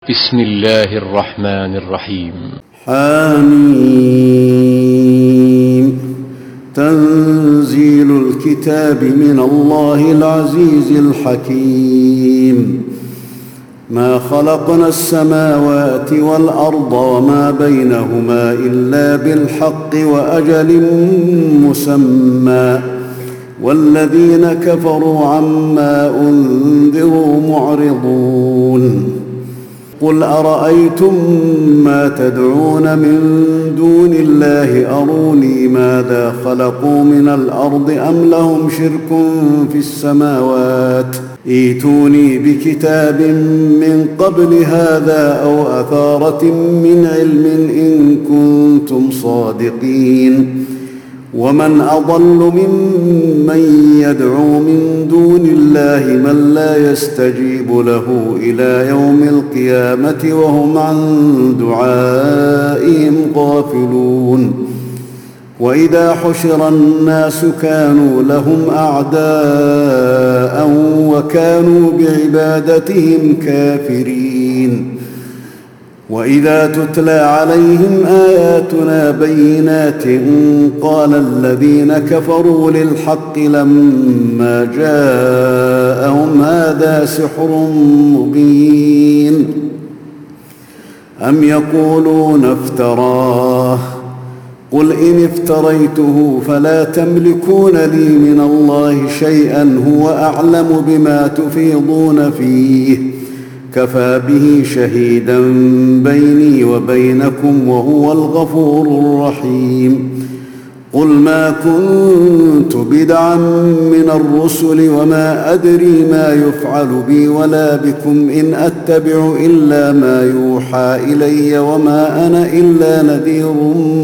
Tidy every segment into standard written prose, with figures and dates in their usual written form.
بسم الله الرحمن الرحيم. حميم. تنزيل الكتاب من الله العزيز الحكيم. ما خلقنا السماوات والأرض وما بينهما إلا بالحق وأجل مسمى، والذين كفروا عما أنذروا معرضون. قل أرأيتم ما تدعون من دون الله أروني ماذا خلقوا من الأرض أم لهم شرك في السماوات ائتوني بكتاب من قبل هذا أو أثارة من علم إن كنتم صادقين. ومن أضل ممن يدعو من دون الله من لا يستجيب له إلى يوم القيامة وهم عن دعائهم غافلون. وإذا حشر الناس كانوا لهم أعداء وكانوا بعبادتهم كافرين. وإذا تتلى عليهم آياتنا بينات قال الذين كفروا للحق لما جاءهم هذا سحر مبين. أم يقولون افتراه قل إن افتريته فلا تملكون لي من الله شيئا هو أعلم بما تفيضون فيه كفى به شهيدا بيني وبينكم وهو الغفور الرحيم. قل ما كنت بدعا من الرسل وما أدري ما يفعل بي ولا بكم إن أتبع إلا ما يوحى إلي وما أنا إلا نذير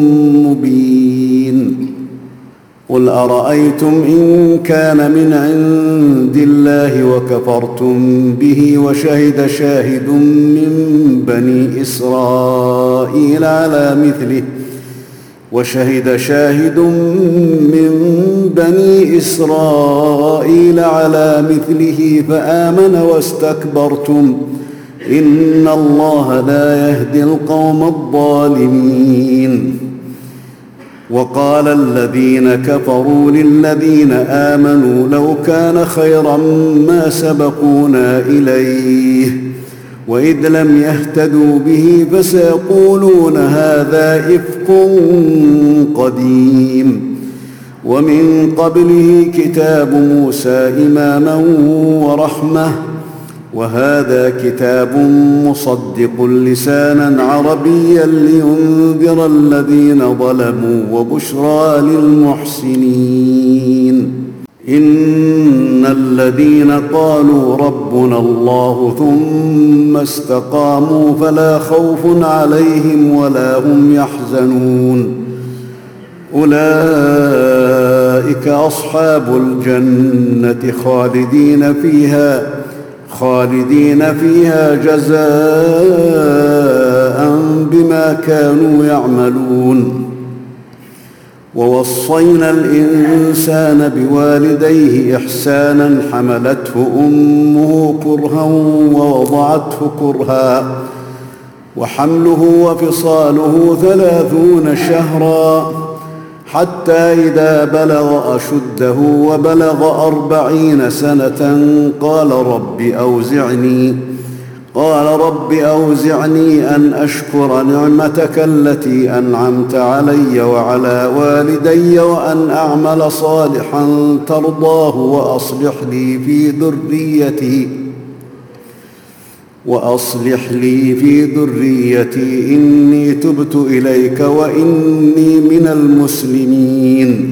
مبين. قل أرأيتم إن كان من عند الله وكفرتم به وشهد شاهد من بني إسرائيل على مثله فآمن واستكبرتم إن الله لا يهدي القوم الظالمين. وقال الذين كفروا للذين آمنوا لو كان خيرا ما سبقونا إليه وإذ لم يهتدوا به فسيقولون هذا إفك قديم. ومن قبله كتاب موسى إماما ورحمة وهذا كتاب مصدق لسانا عربيا لينذر الذين ظلموا وبشرى للمحسنين. إن الذين قالوا ربنا الله ثم استقاموا فلا خوف عليهم ولا هم يحزنون أولئك أصحاب الجنة خالدين فيها جزاء بما كانوا يعملون. ووصينا الإنسان بوالديه إحسانا حملته أمه كرها ووضعته كرها وحمله وفصاله 30 شهرا حتى إذا بلغ أشده وبلغ 40 سنة قال رب أوزعني أن أشكر نعمتك التي أنعمت علي وعلى والدي وأن أعمل صالحا ترضاه وأصلح لي في ذريتي إني تبت إليك وإني من المسلمين.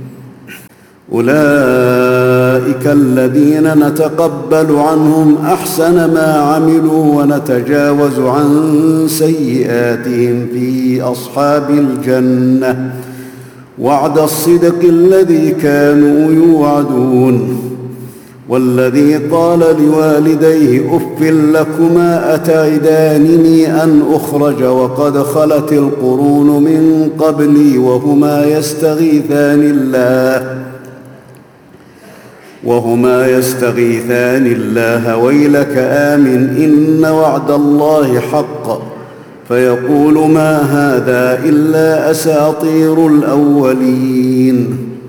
أولئك الذين نتقبل عنهم أحسن ما عملوا ونتجاوز عن سيئاتهم في أصحاب الجنة وعد الصدق الذي كانوا يوعدون. والذي قال لوالديه أف لكما أتعدانني أن أخرج وقد خلت القرون من قبلي وهما يستغيثان الله وهما يستغيثان الله ويلك آمن إن وعد الله حق فيقول ما هذا إلا أساطير الأولين.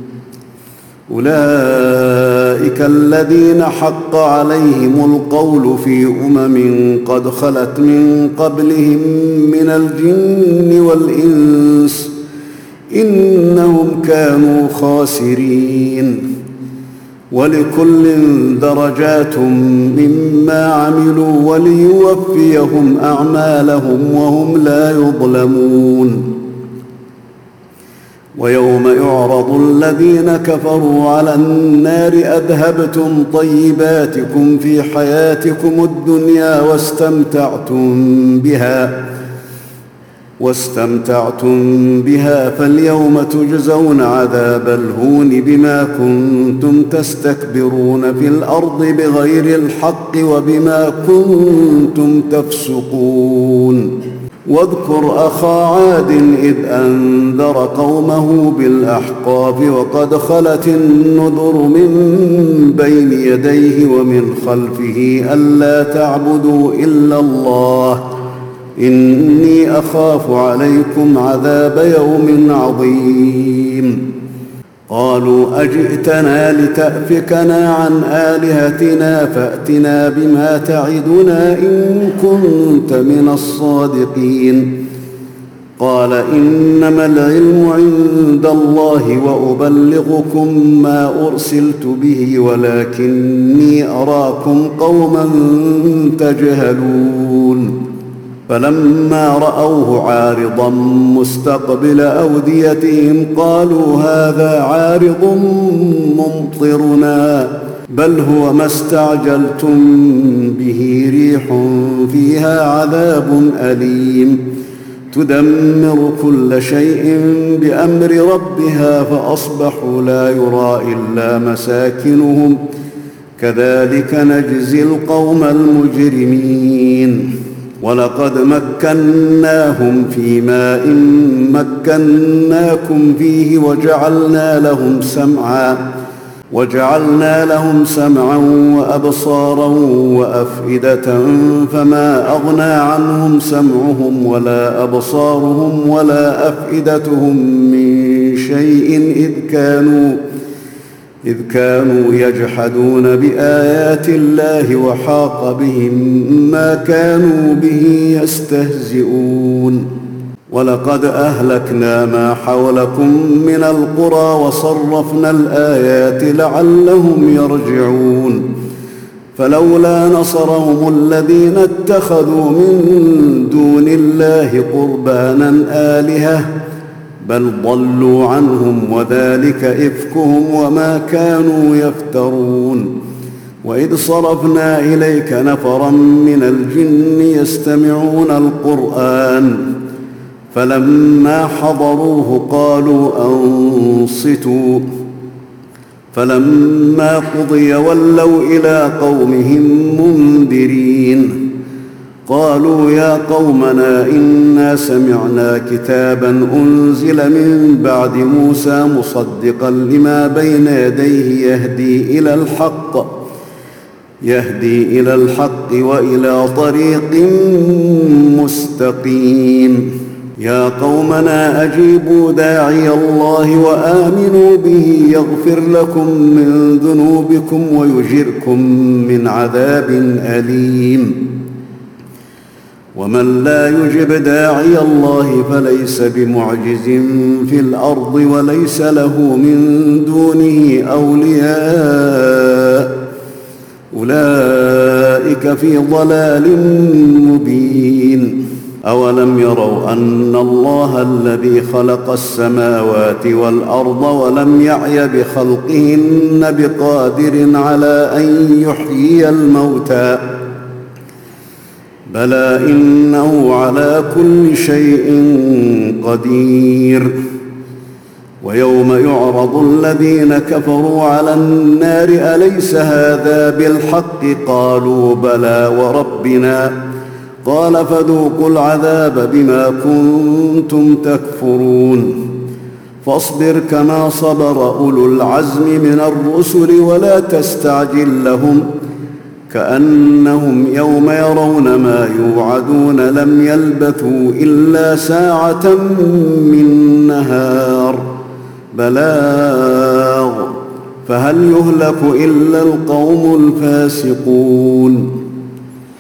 أولئك الذين حق عليهم القول في قد خلت من قبلهم من الجن والإنس إنهم كانوا خاسرين. ولكل درجات مما عملوا وليوفيهم أعمالهم وهم لا يظلمون. ويوم يعرض الذين كفروا على النار أذهبتم طيباتكم في حياتكم الدنيا واستمتعتم بها فاليوم تجزون عذاب الهون بما كنتم تستكبرون في الأرض بغير الحق وبما كنتم تفسقون. واذكر أخا عاد إذ أنذر قومه بالأحقاف وقد خلت النذر من بين يديه ومن خلفه ألا تعبدوا إلا الله إني أخاف عليكم عذاب يوم عظيم. قالوا أجئتنا لتأفكنا عن آلهتنا فأتنا بما تعدنا إن كنت من الصادقين. قال إنما العلم عند الله وأبلغكم ما أرسلت به ولكني أراكم قوما تجهلون. فلما رأوه عارضا مستقبل أوديتهم قالوا هذا عارض ممطرنا بل هو ما استعجلتم به ريح فيها عذاب أليم تدمر كل شيء بأمر ربها فأصبحوا لا يرى إلا مساكنهم كذلك نجزي القوم المجرمين. ولقد مكناهم في ماء مكناكم فيه وجعلنا لهم سمعا وأبصارا وأفئدة فما أغنى عنهم سمعهم ولا أبصارهم ولا أفئدتهم من شيء إذ كانوا يجحدون بآيات الله وحاق بهم ما كانوا به يستهزئون. ولقد أهلكنا ما حولكم من القرى وصرفنا الآيات لعلهم يرجعون. فلولا نصرهم الذين اتخذوا من دون الله قربانا آلهة بل ضلوا عنهم وذلك إفكهم وما كانوا يفترون. وإذ صرفنا إليك نفرا من الجن يستمعون القرآن فلما حضروه قالوا أنصتوا فلما قضي ولوا إلى قومهم منذرين. قالوا يا قومنا إنا سمعنا كتابا أنزل من بعد موسى مصدقا لما بين يديه يهدي إلى الحق وإلى طريق مستقيم. يا قومنا أجيبوا داعي الله وآمنوا به يغفر لكم من ذنوبكم ويجركم من عذاب أليم. ومن لا يجب داعي الله فليس بمعجز في الأرض وليس له من دونه أولياء أولئك في ضلال مبين. أولم يروا أن الله الذي خلق السماوات والأرض ولم يعي بخلقهن بقادر على أن يحيي الموتى بلى إنه على كل شيء قدير. ويوم يعرض الذين كفروا على النار أليس هذا بالحق قالوا بلى وربنا قال فذوقوا العذاب بما كنتم تكفرون. فاصبر كما صبر اولو العزم من الرسل ولا تستعجل لهم كأنهم يوم يرون ما يوعدون لم يلبثوا إلا ساعة من نهار بلاغ فهل يهلك إلا القوم الفاسقون